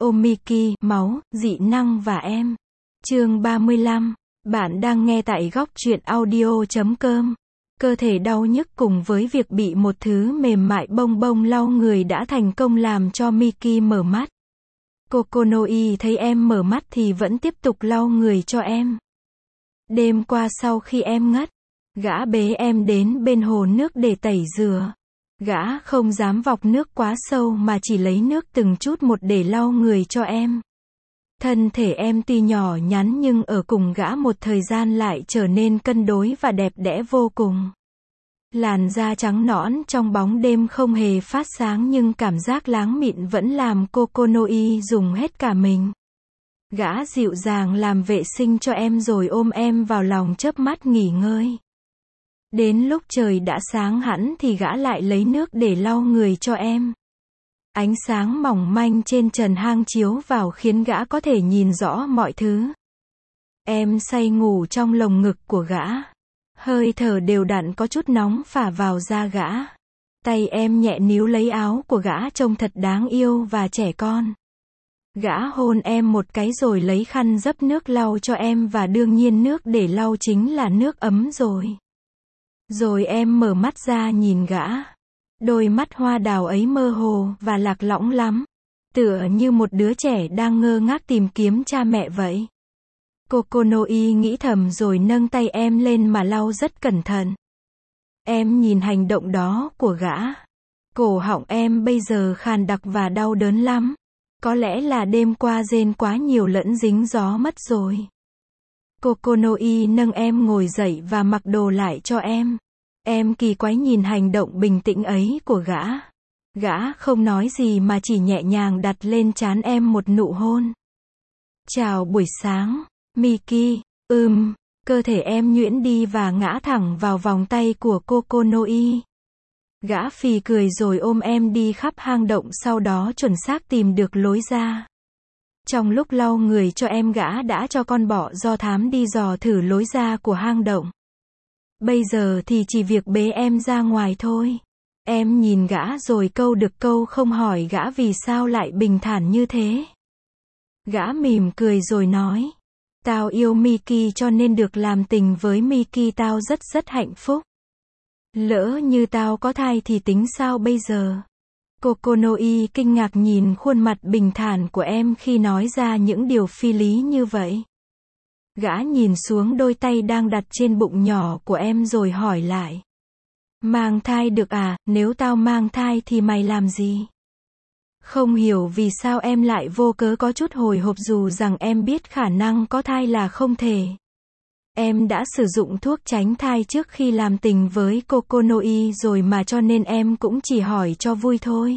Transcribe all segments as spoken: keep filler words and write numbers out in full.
Omiki, máu, dị năng và em. Chương ba mươi lăm. Bạn đang nghe tại góc truyện audio chấm com. Cơ thể đau nhức cùng với việc bị một thứ mềm mại bông bông lau người đã thành công làm cho Miki mở mắt. Kokonoi thấy em mở mắt thì vẫn tiếp tục lau người cho em. Đêm qua sau khi em ngất, gã bế em đến bên hồ nước để tẩy rửa. Gã không dám vọc nước quá sâu mà chỉ lấy nước từng chút một để lau người cho em. Thân thể em tuy nhỏ nhắn nhưng ở cùng gã một thời gian lại trở nên cân đối và đẹp đẽ vô cùng. Làn da trắng nõn trong bóng đêm không hề phát sáng nhưng cảm giác láng mịn vẫn làm Kokonoi dùng hết cả mình. Gã dịu dàng làm vệ sinh cho em rồi ôm em vào lòng chớp mắt nghỉ ngơi. Đến lúc trời đã sáng hẳn thì gã lại lấy nước để lau người cho em. Ánh sáng mỏng manh trên trần hang chiếu vào khiến gã có thể nhìn rõ mọi thứ. Em say ngủ trong lồng ngực của gã. Hơi thở đều đặn có chút nóng phả vào da gã. Tay em nhẹ níu lấy áo của gã trông thật đáng yêu và trẻ con. Gã hôn em một cái rồi lấy khăn dấp nước lau cho em và đương nhiên nước để lau chính là nước ấm rồi. Rồi em mở mắt ra nhìn gã. Đôi mắt hoa đào ấy mơ hồ và lạc lõng lắm. Tựa như một đứa trẻ đang ngơ ngác tìm kiếm cha mẹ vậy. Kokonoi nghĩ thầm rồi nâng tay em lên mà lau rất cẩn thận. Em nhìn hành động đó của gã. Cổ họng em bây giờ khàn đặc và đau đớn lắm. Có lẽ là đêm qua rên quá nhiều lẫn dính gió mất rồi. Kokonoi nâng em ngồi dậy và mặc đồ lại cho em. Em kỳ quái nhìn hành động bình tĩnh ấy của gã. Gã không nói gì mà chỉ nhẹ nhàng đặt lên trán em một nụ hôn. Chào buổi sáng, Miki. Ừm, cơ thể em nhuyễn đi và ngã thẳng vào vòng tay của Kokonoi. Gã phì cười rồi ôm em đi khắp hang động, sau đó chuẩn xác tìm được lối ra. Trong lúc lau người cho em, gã đã cho con bọ do thám đi dò thử lối ra của hang động. Bây giờ thì chỉ việc bế em ra ngoài thôi. Em nhìn gã rồi câu được câu không, hỏi gã vì sao lại bình thản như thế. Gã mỉm cười rồi nói, tao yêu Miki cho nên được làm tình với Miki tao rất rất hạnh phúc. Lỡ như tao có thai thì tính sao bây giờ? Kokonoi kinh ngạc nhìn khuôn mặt bình thản của em khi nói ra những điều phi lý như vậy. Gã nhìn xuống đôi tay đang đặt trên bụng nhỏ của em rồi hỏi lại. Mang thai được à? Nếu tao mang thai thì mày làm gì? Không hiểu vì sao em lại vô cớ có chút hồi hộp dù rằng em biết khả năng có thai là không thể. Em đã sử dụng thuốc tránh thai trước khi làm tình với Kokonoi rồi mà, cho nên em cũng chỉ hỏi cho vui thôi.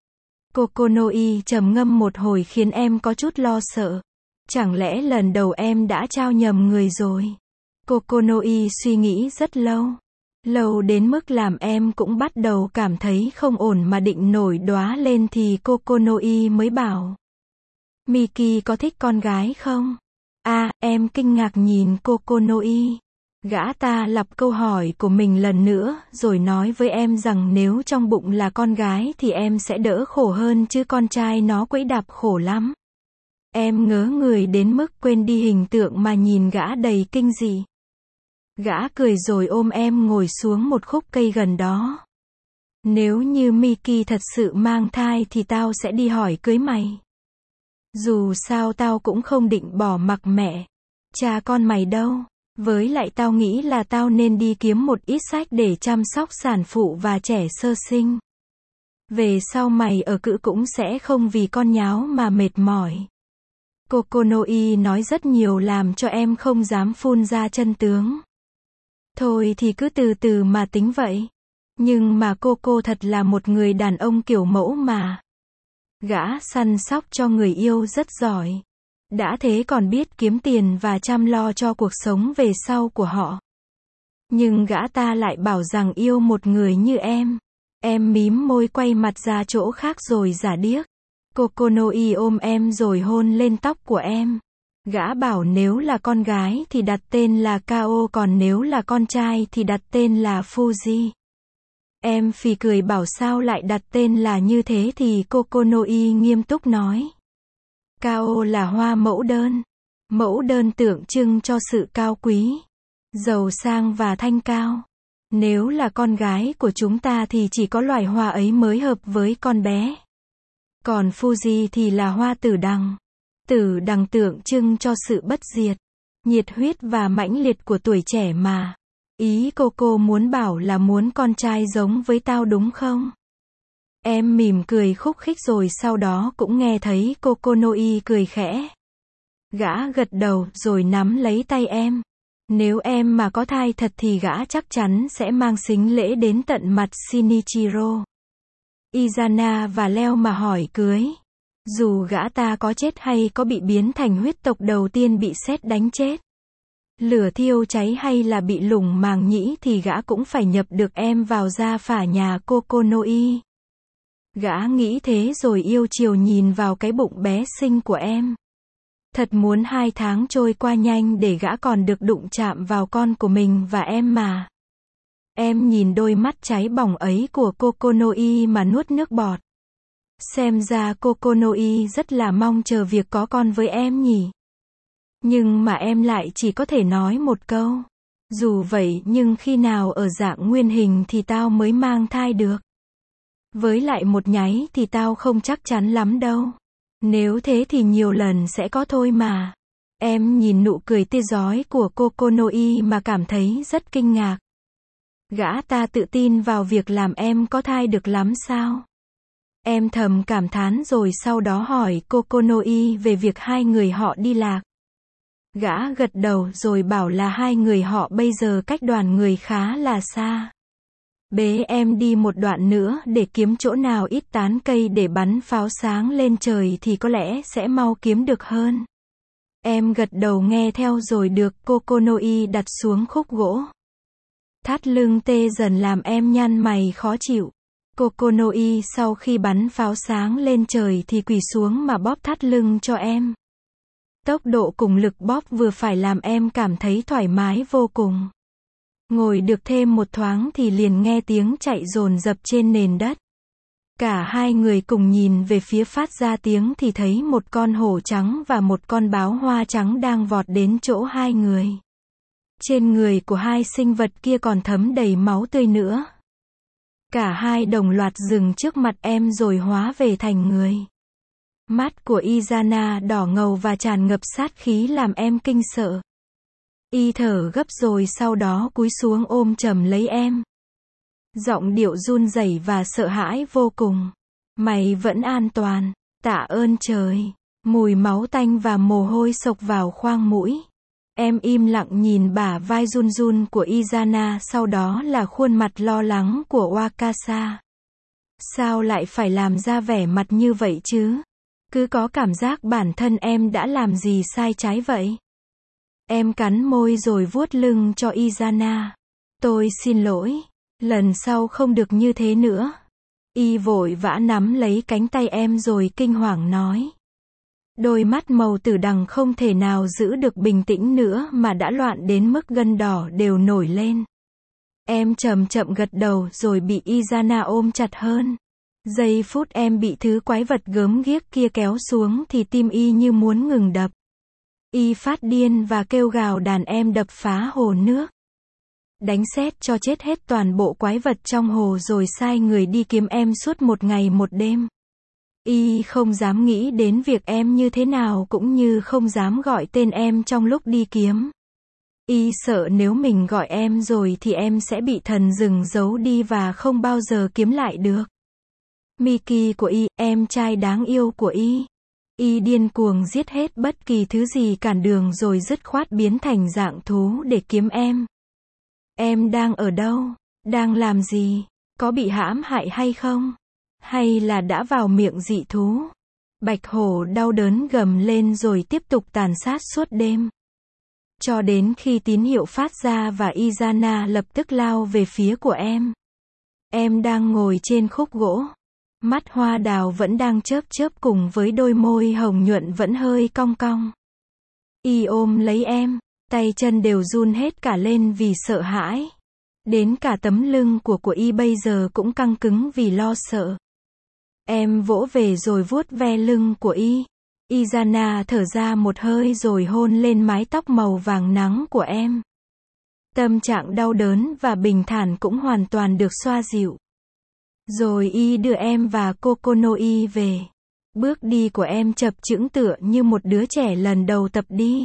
Kokonoi trầm ngâm một hồi khiến em có chút lo sợ. Chẳng lẽ lần đầu em đã trao nhầm người rồi? Kokonoi suy nghĩ rất lâu. Lâu đến mức làm em cũng bắt đầu cảm thấy không ổn mà định nổi đoá lên thì Kokonoi mới bảo. Miki có thích con gái không? À, em kinh ngạc nhìn Kokonoi. Gã ta lặp câu hỏi của mình lần nữa, rồi nói với em rằng nếu trong bụng là con gái thì em sẽ đỡ khổ hơn chứ con trai nó quẫy đạp khổ lắm. Em ngớ người đến mức quên đi hình tượng mà nhìn gã đầy kinh dị. Gã cười rồi ôm em ngồi xuống một khúc cây gần đó. Nếu như Miki thật sự mang thai thì tao sẽ đi hỏi cưới mày. Dù sao tao cũng không định bỏ mặc mẹ, cha con mày đâu. Với lại tao nghĩ là tao nên đi kiếm một ít sách để chăm sóc sản phụ và trẻ sơ sinh. Về sau mày ở cữ cũng sẽ không vì con nháo mà mệt mỏi. Kokonoi nói rất nhiều làm cho em không dám phun ra chân tướng. Thôi thì cứ từ từ mà tính vậy. Nhưng mà cô cô thật là một người đàn ông kiểu mẫu mà. Gã săn sóc cho người yêu rất giỏi. Đã thế còn biết kiếm tiền và chăm lo cho cuộc sống về sau của họ. Nhưng gã ta lại bảo rằng yêu một người như em. Em mím môi quay mặt ra chỗ khác rồi giả điếc. Kokonoi ôm em rồi hôn lên tóc của em. Gã bảo nếu là con gái thì đặt tên là Kao, còn nếu là con trai thì đặt tên là Fuji. Em phì cười bảo sao lại đặt tên là như thế thì Kokonoi nghiêm túc nói. Cao là hoa mẫu đơn. Mẫu đơn tượng trưng cho sự cao quý, giàu sang và thanh cao. Nếu là con gái của chúng ta thì chỉ có loài hoa ấy mới hợp với con bé. Còn Fuji thì là hoa tử đằng. Tử đằng tượng trưng cho sự bất diệt, nhiệt huyết và mãnh liệt của tuổi trẻ mà. Ý cô cô muốn bảo là muốn con trai giống với tao đúng không? Em mỉm cười khúc khích rồi sau đó cũng nghe thấy Kokonoi cười khẽ. Gã gật đầu rồi nắm lấy tay em. Nếu em mà có thai thật thì gã chắc chắn sẽ mang sính lễ đến tận mặt Shinichiro, Izana và Leo mà hỏi cưới. Dù gã ta có chết hay có bị biến thành huyết tộc đầu tiên bị sét đánh chết, lửa thiêu cháy hay là bị lủng màng nhĩ thì gã cũng phải nhập được em vào gia phả nhà Kokonoi. Gã nghĩ thế rồi yêu chiều nhìn vào cái bụng bé xinh của em. Thật muốn hai tháng trôi qua nhanh để gã còn được đụng chạm vào con của mình và em mà. Em nhìn đôi mắt cháy bỏng ấy của Kokonoi mà nuốt nước bọt. Xem ra Kokonoi rất là mong chờ việc có con với em nhỉ. Nhưng mà em lại chỉ có thể nói một câu. Dù vậy nhưng khi nào ở dạng nguyên hình thì tao mới mang thai được. Với lại một nháy thì tao không chắc chắn lắm đâu. Nếu thế thì nhiều lần sẽ có thôi mà. Em nhìn nụ cười tươi rói của Kokonoi mà cảm thấy rất kinh ngạc. Gã ta tự tin vào việc làm em có thai được lắm sao? Em thầm cảm thán rồi sau đó hỏi Kokonoi về việc hai người họ đi lạc. Gã gật đầu rồi bảo là hai người họ bây giờ cách đoàn người khá là xa. Bế em đi một đoạn nữa để kiếm chỗ nào ít tán cây để bắn pháo sáng lên trời thì có lẽ sẽ mau kiếm được hơn. Em gật đầu nghe theo rồi được Kokonoi đặt xuống khúc gỗ. Thắt lưng tê dần làm em nhăn mày khó chịu. Kokonoi sau khi bắn pháo sáng lên trời thì quỳ xuống mà bóp thắt lưng cho em. Tốc độ cùng lực bóp vừa phải làm em cảm thấy thoải mái vô cùng. Ngồi được thêm một thoáng thì liền nghe tiếng chạy dồn dập trên nền đất. Cả hai người cùng nhìn về phía phát ra tiếng thì thấy một con hổ trắng và một con báo hoa trắng đang vọt đến chỗ hai người. Trên người của hai sinh vật kia còn thấm đầy máu tươi nữa. Cả hai đồng loạt dừng trước mặt em rồi hóa về thành người. Mắt của Izana đỏ ngầu và tràn ngập sát khí làm em kinh sợ. Y thở gấp rồi sau đó cúi xuống ôm chầm lấy em. Giọng điệu run rẩy và sợ hãi vô cùng. Mày vẫn an toàn, tạ ơn trời. Mùi máu tanh và mồ hôi xộc vào khoang mũi. Em im lặng nhìn bả vai run run của Izana, sau đó là khuôn mặt lo lắng của Wakasa. Sao lại phải làm ra vẻ mặt như vậy chứ? Cứ có cảm giác bản thân em đã làm gì sai trái vậy? Em cắn môi rồi vuốt lưng cho Izana. Tôi xin lỗi, lần sau không được như thế nữa. Y vội vã nắm lấy cánh tay em rồi kinh hoàng nói. Đôi mắt màu tử đằng không thể nào giữ được bình tĩnh nữa mà đã loạn đến mức gân đỏ đều nổi lên. Em chậm chậm gật đầu rồi bị Izana ôm chặt hơn. Giây phút em bị thứ quái vật gớm ghiếc kia kéo xuống thì tim y như muốn ngừng đập. Y phát điên và kêu gào đàn em đập phá hồ nước. Đánh sét cho chết hết toàn bộ quái vật trong hồ rồi sai người đi kiếm em suốt một ngày một đêm. Y không dám nghĩ đến việc em như thế nào cũng như không dám gọi tên em trong lúc đi kiếm. Y sợ nếu mình gọi em rồi thì em sẽ bị thần rừng giấu đi và không bao giờ kiếm lại được. Miki của Y, em trai đáng yêu của Y. Y điên cuồng giết hết bất kỳ thứ gì cản đường rồi dứt khoát biến thành dạng thú để kiếm em. Em đang ở đâu? Đang làm gì? Có bị hãm hại hay không? Hay là đã vào miệng dị thú? Bạch hổ đau đớn gầm lên rồi tiếp tục tàn sát suốt đêm. Cho đến khi tín hiệu phát ra và Izana lập tức lao về phía của em. Em đang ngồi trên khúc gỗ. Mắt hoa đào vẫn đang chớp chớp cùng với đôi môi hồng nhuận vẫn hơi cong cong. Y ôm lấy em, tay chân đều run hết cả lên vì sợ hãi. Đến cả tấm lưng của của Y bây giờ cũng căng cứng vì lo sợ. Em vỗ về rồi vuốt ve lưng của Y. Izana thở ra một hơi rồi hôn lên mái tóc màu vàng nắng của em. Tâm trạng đau đớn và bình thản cũng hoàn toàn được xoa dịu. Rồi y đưa em và Kokonoi về. Bước đi của em chập chững tựa như một đứa trẻ lần đầu tập đi.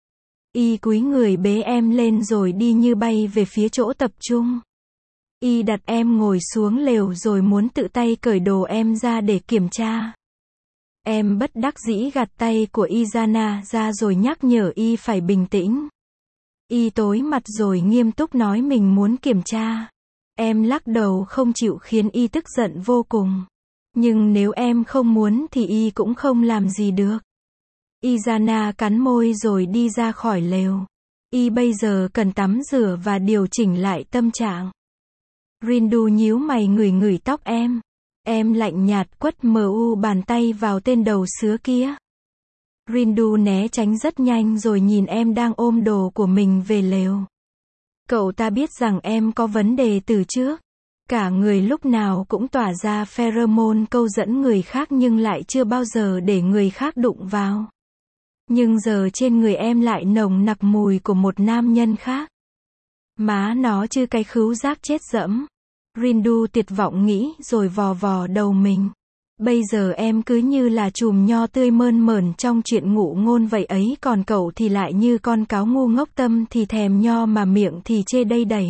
Y cúi người bế em lên rồi đi như bay về phía chỗ tập trung. Y đặt em ngồi xuống lều rồi muốn tự tay cởi đồ em ra để kiểm tra. Em bất đắc dĩ gạt tay của Izana ra rồi nhắc nhở y phải bình tĩnh. Y tối mặt rồi nghiêm túc nói mình muốn kiểm tra. Em lắc đầu không chịu khiến y tức giận vô cùng. Nhưng nếu em không muốn thì y cũng không làm gì được. Izana cắn môi rồi đi ra khỏi lều. Y bây giờ cần tắm rửa và điều chỉnh lại tâm trạng. Rindu nhíu mày ngửi ngửi tóc em. Em lạnh nhạt quất mờ u bàn tay vào tên đầu sứa kia. Rindu né tránh rất nhanh rồi nhìn em đang ôm đồ của mình về lều. Cậu ta biết rằng em có vấn đề từ trước. Cả người lúc nào cũng tỏa ra pheromone câu dẫn người khác nhưng lại chưa bao giờ để người khác đụng vào. Nhưng giờ trên người em lại nồng nặc mùi của một nam nhân khác. Má nó chứ cái khứu giác chết dẫm. Rindu tuyệt vọng nghĩ rồi vò vò đầu mình. Bây giờ em cứ như là chùm nho tươi mơn mởn trong chuyện ngụ ngôn vậy ấy, còn cậu thì lại như con cáo ngu ngốc, tâm thì thèm nho mà miệng thì chê đây đầy.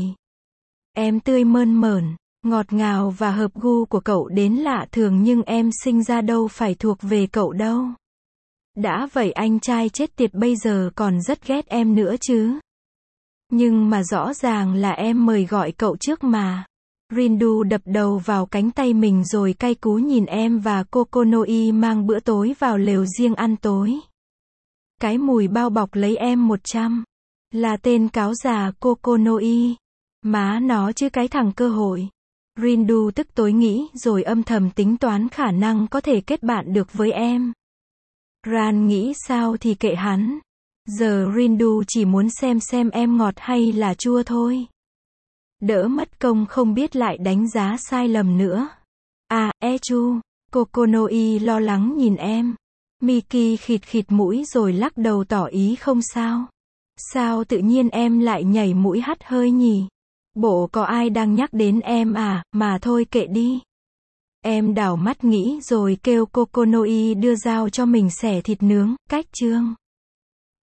Em tươi mơn mởn, ngọt ngào và hợp gu của cậu đến lạ thường nhưng em sinh ra đâu phải thuộc về cậu đâu. Đã vậy anh trai chết tiệt bây giờ còn rất ghét em nữa chứ. Nhưng mà rõ ràng là em mời gọi cậu trước mà. Rindu đập đầu vào cánh tay mình rồi cay cú nhìn em và Kokonoi mang bữa tối vào lều riêng ăn tối. Cái mùi bao bọc lấy em một trăm. Là tên cáo già Kokonoi. Má nó chứ cái thằng cơ hội. Rindu tức tối nghĩ rồi âm thầm tính toán khả năng có thể kết bạn được với em. Ran nghĩ sao thì kệ hắn. Giờ Rindu chỉ muốn xem xem em ngọt hay là chua thôi. Đỡ mất công không biết lại đánh giá sai lầm nữa. À, Echu, Kokonoi lo lắng nhìn em. Miki khịt khịt mũi rồi lắc đầu tỏ ý không sao. Sao tự nhiên em lại nhảy mũi hắt hơi nhỉ? Bộ có ai đang nhắc đến em à, mà thôi kệ đi. Em đảo mắt nghĩ rồi kêu Kokonoi đưa dao cho mình xẻ thịt nướng, cách chương.